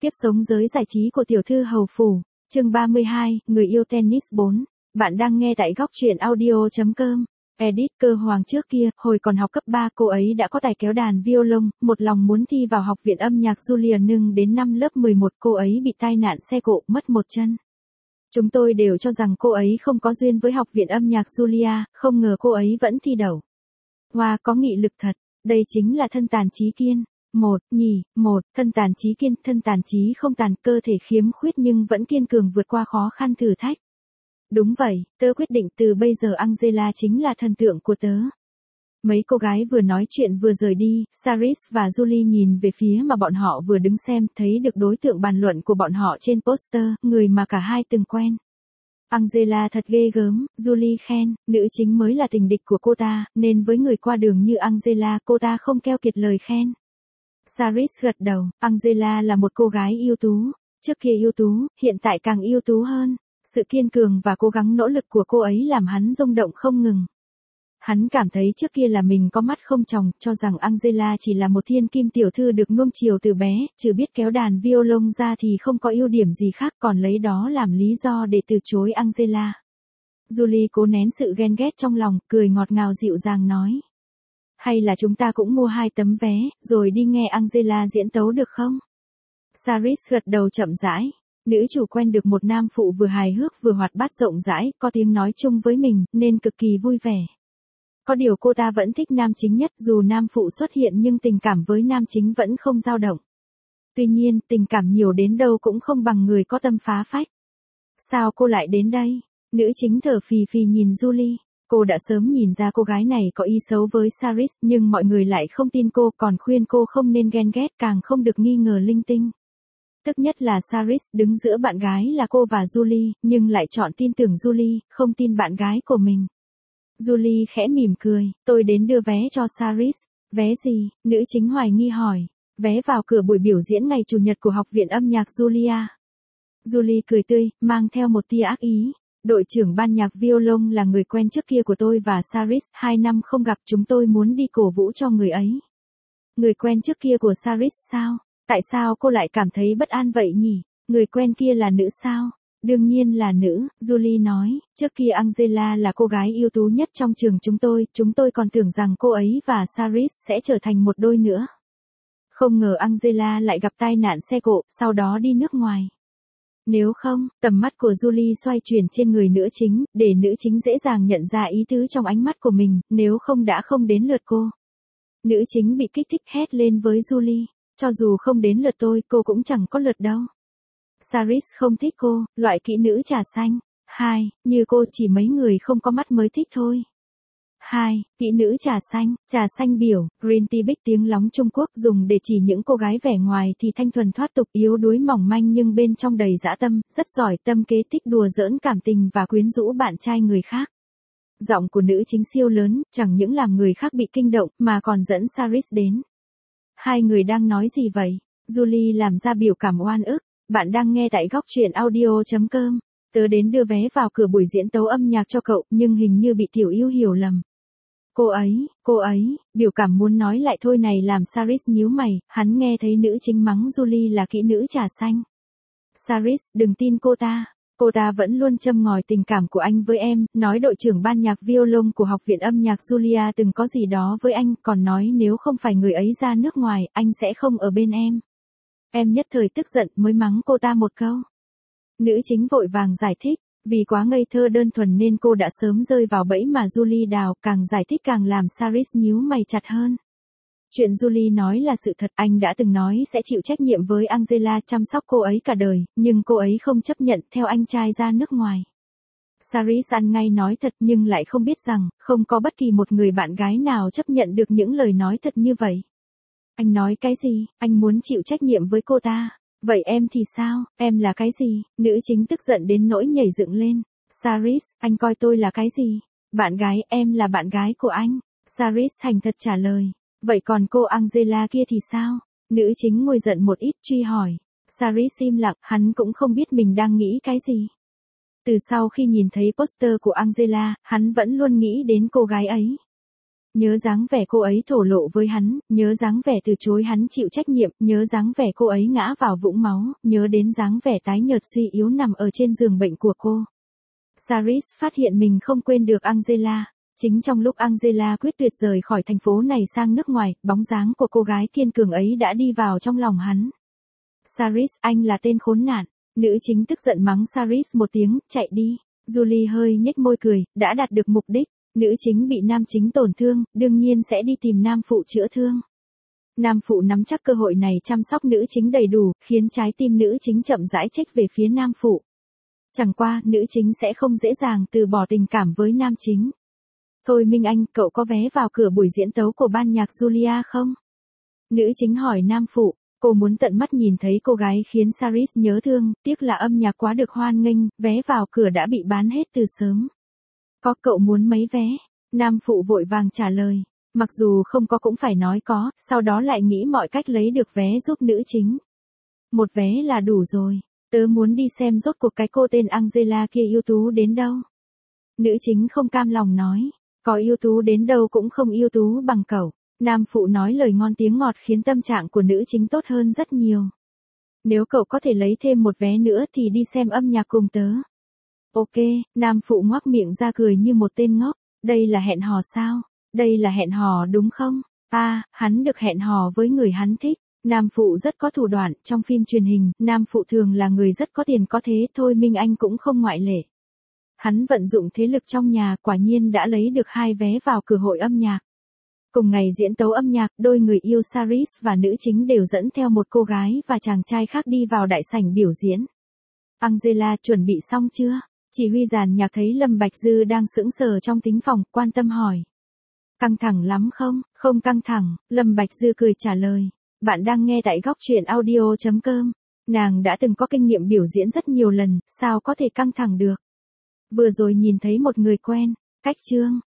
Tiếp sống giới giải trí của tiểu thư hầu phủ, chương 32, người yêu tennis 4. Bạn đang nghe tại góc truyện audio.com. Edit Cơ Hoàng trước kia, hồi còn học cấp 3 cô ấy đã có tài kéo đàn violon, một lòng muốn thi vào học viện âm nhạc Julia nhưng đến năm lớp 11 cô ấy bị tai nạn xe cộ mất một chân. Chúng tôi đều cho rằng cô ấy không có duyên với học viện âm nhạc Julia, không ngờ cô ấy vẫn thi đậu. Wow, có nghị lực thật, đây chính là thân tàn trí kiên. Thân tàn trí kiên, thân tàn trí không tàn, cơ thể khiếm khuyết nhưng vẫn kiên cường vượt qua khó khăn thử thách. Đúng vậy, tớ quyết định từ bây giờ Angela chính là thần tượng của tớ. Mấy cô gái vừa nói chuyện vừa rời đi, Saris và Julie nhìn về phía mà bọn họ vừa đứng xem, thấy được đối tượng bàn luận của bọn họ trên poster, người mà cả hai từng quen. Angela thật ghê gớm, Julie khen, nữ chính mới là tình địch của cô ta, nên với người qua đường như Angela cô ta không keo kiệt lời khen. Saris gật đầu, Angela là một cô gái ưu tú, trước kia ưu tú, hiện tại càng ưu tú hơn. Sự kiên cường và cố gắng nỗ lực của cô ấy làm hắn rung động không ngừng. Hắn cảm thấy trước kia là mình có mắt không tròng, cho rằng Angela chỉ là một thiên kim tiểu thư được nuông chiều từ bé, trừ biết kéo đàn violon ra thì không có ưu điểm gì khác, còn lấy đó làm lý do để từ chối Angela. Julie cố nén sự ghen ghét trong lòng, cười ngọt ngào dịu dàng nói. Hay là chúng ta cũng mua 2 tấm vé, rồi đi nghe Angela diễn tấu được không? Saris gật đầu chậm rãi. Nữ chủ quen được một nam phụ vừa hài hước vừa hoạt bát rộng rãi, có tiếng nói chung với mình, nên cực kỳ vui vẻ. Có điều cô ta vẫn thích nam chính nhất, dù nam phụ xuất hiện nhưng tình cảm với nam chính vẫn không dao động. Tuy nhiên, tình cảm nhiều đến đâu cũng không bằng người có tâm phá phách. Sao cô lại đến đây? Nữ chính thở phì phì nhìn Julie. Cô đã sớm nhìn ra cô gái này có ý xấu với Saris, nhưng mọi người lại không tin cô, còn khuyên cô không nên ghen ghét, càng không được nghi ngờ linh tinh. Tức nhất là Saris đứng giữa bạn gái là cô và Julie, nhưng lại chọn tin tưởng Julie, không tin bạn gái của mình. Julie khẽ mỉm cười, tôi đến đưa vé cho Saris. Vé gì? Nữ chính hoài nghi hỏi. Vé vào cửa buổi biểu diễn ngày Chủ nhật của học viện âm nhạc Julia. Julie cười tươi, mang theo một tia ác ý. Đội trưởng ban nhạc violon là người quen trước kia của tôi và Saris, 2 năm không gặp, chúng tôi muốn đi cổ vũ cho người ấy. Người quen trước kia của Saris sao? Tại sao cô lại cảm thấy bất an vậy nhỉ? Người quen kia là nữ sao? Đương nhiên là nữ, Julie nói, trước kia Angela là cô gái ưu tú nhất trong trường chúng tôi còn tưởng rằng cô ấy và Saris sẽ trở thành một đôi nữa. Không ngờ Angela lại gặp tai nạn xe cộ, sau đó đi nước ngoài. Nếu không, tầm mắt của Julie xoay chuyển trên người nữ chính, để nữ chính dễ dàng nhận ra ý tứ trong ánh mắt của mình, nếu không đã không đến lượt cô. Nữ chính bị kích thích hét lên với Julie, cho dù không đến lượt tôi, cô cũng chẳng có lượt đâu. Saris không thích cô, loại kỹ nữ trà xanh. 2, như cô chỉ mấy người không có mắt mới thích thôi. 2, kỹ nữ trà xanh biểu, green tea bích tiếng lóng Trung Quốc dùng để chỉ những cô gái vẻ ngoài thì thanh thuần thoát tục yếu đuối mỏng manh nhưng bên trong đầy dã tâm, rất giỏi tâm kế thích đùa giỡn cảm tình và quyến rũ bạn trai người khác. Giọng của nữ chính siêu lớn, chẳng những làm người khác bị kinh động mà còn dẫn Saris đến. Hai người đang nói gì vậy? Julie làm ra biểu cảm oan ức. Bạn đang nghe tại góc truyện audio.com. Tớ đến đưa vé vào cửa buổi diễn tấu âm nhạc cho cậu, nhưng hình như bị tiểu yêu hiểu lầm. Cô ấy, biểu cảm muốn nói lại thôi này làm Saris nhíu mày, hắn nghe thấy nữ chính mắng Julie là kỹ nữ trà xanh. Saris, đừng tin cô ta vẫn luôn châm ngòi tình cảm của anh với em, nói đội trưởng ban nhạc violon của học viện âm nhạc Julia từng có gì đó với anh, còn nói nếu không phải người ấy ra nước ngoài, anh sẽ không ở bên em. Em nhất thời tức giận mới mắng cô ta một câu. Nữ chính vội vàng giải thích, vì quá ngây thơ đơn thuần nên cô đã sớm rơi vào bẫy mà Julie đào, càng giải thích càng làm Saris nhíu mày chặt hơn. Chuyện Julie nói là sự thật, anh đã từng nói sẽ chịu trách nhiệm với Angela chăm sóc cô ấy cả đời, nhưng cô ấy không chấp nhận theo anh trai ra nước ngoài. Saris ăn ngay nói thật nhưng lại không biết rằng, không có bất kỳ một người bạn gái nào chấp nhận được những lời nói thật như vậy. Anh nói cái gì? Anh muốn chịu trách nhiệm với cô ta. Vậy em thì sao? Em là cái gì? Nữ chính tức giận đến nỗi nhảy dựng lên. Saris, anh coi tôi là cái gì? Bạn gái, em là bạn gái của anh. Saris thành thật trả lời. Vậy còn cô Angela kia thì sao? Nữ chính ngồi giận một ít truy hỏi. Saris im lặng, hắn cũng không biết mình đang nghĩ cái gì. Từ sau khi nhìn thấy poster của Angela, hắn vẫn luôn nghĩ đến cô gái ấy. Nhớ dáng vẻ cô ấy thổ lộ với hắn, nhớ dáng vẻ từ chối hắn chịu trách nhiệm, nhớ dáng vẻ cô ấy ngã vào vũng máu, nhớ đến dáng vẻ tái nhợt suy yếu nằm ở trên giường bệnh của cô. Saris phát hiện mình không quên được Angela. Chính trong lúc Angela quyết tuyệt rời khỏi thành phố này sang nước ngoài, bóng dáng của cô gái kiên cường ấy đã đi vào trong lòng hắn. Saris, anh là tên khốn nạn. Nữ chính tức giận mắng Saris một tiếng, chạy đi. Julie hơi nhếch môi cười, đã đạt được mục đích. Nữ chính bị nam chính tổn thương, đương nhiên sẽ đi tìm nam phụ chữa thương. Nam phụ nắm chắc cơ hội này chăm sóc nữ chính đầy đủ, khiến trái tim nữ chính chậm rãi chếch về phía nam phụ. Chẳng qua, nữ chính sẽ không dễ dàng từ bỏ tình cảm với nam chính. Thôi Minh Anh, cậu có vé vào cửa buổi diễn tấu của ban nhạc Julia không? Nữ chính hỏi nam phụ, cô muốn tận mắt nhìn thấy cô gái khiến Saris nhớ thương, tiếc là âm nhạc quá được hoan nghênh, vé vào cửa đã bị bán hết từ sớm. Có, cậu muốn mấy vé? Nam phụ vội vàng trả lời. Mặc dù không có cũng phải nói có, sau đó lại nghĩ mọi cách lấy được vé giúp nữ chính. Một vé là đủ rồi, tớ muốn đi xem rốt cuộc cái cô tên Angela kia ưu tú đến đâu. Nữ chính không cam lòng nói, có ưu tú đến đâu cũng không ưu tú bằng cậu. Nam phụ nói lời ngon tiếng ngọt khiến tâm trạng của nữ chính tốt hơn rất nhiều. Nếu cậu có thể lấy thêm một vé nữa thì đi xem âm nhạc cùng tớ. Ok, nam phụ ngoác miệng ra cười như một tên ngốc. Đây là hẹn hò sao? Đây là hẹn hò đúng không? Hắn được hẹn hò với người hắn thích. Nam phụ rất có thủ đoạn, trong phim truyền hình, nam phụ thường là người rất có tiền có thế, thôi Minh Anh cũng không ngoại lệ. Hắn vận dụng thế lực trong nhà, quả nhiên đã lấy được 2 vé vào cửa hội âm nhạc. Cùng ngày diễn tấu âm nhạc, đôi người yêu Saris và nữ chính đều dẫn theo một cô gái và chàng trai khác đi vào đại sảnh biểu diễn. Angela, chuẩn bị xong chưa? Chỉ huy dàn nhạc thấy Lâm Bạch Dư đang sững sờ trong thính phòng, quan tâm hỏi. Căng thẳng lắm không? Không căng thẳng, Lâm Bạch Dư cười trả lời. Bạn đang nghe tại góc truyện audio.com. Nàng đã từng có kinh nghiệm biểu diễn rất nhiều lần, sao có thể căng thẳng được? Vừa rồi nhìn thấy một người quen, cách chương.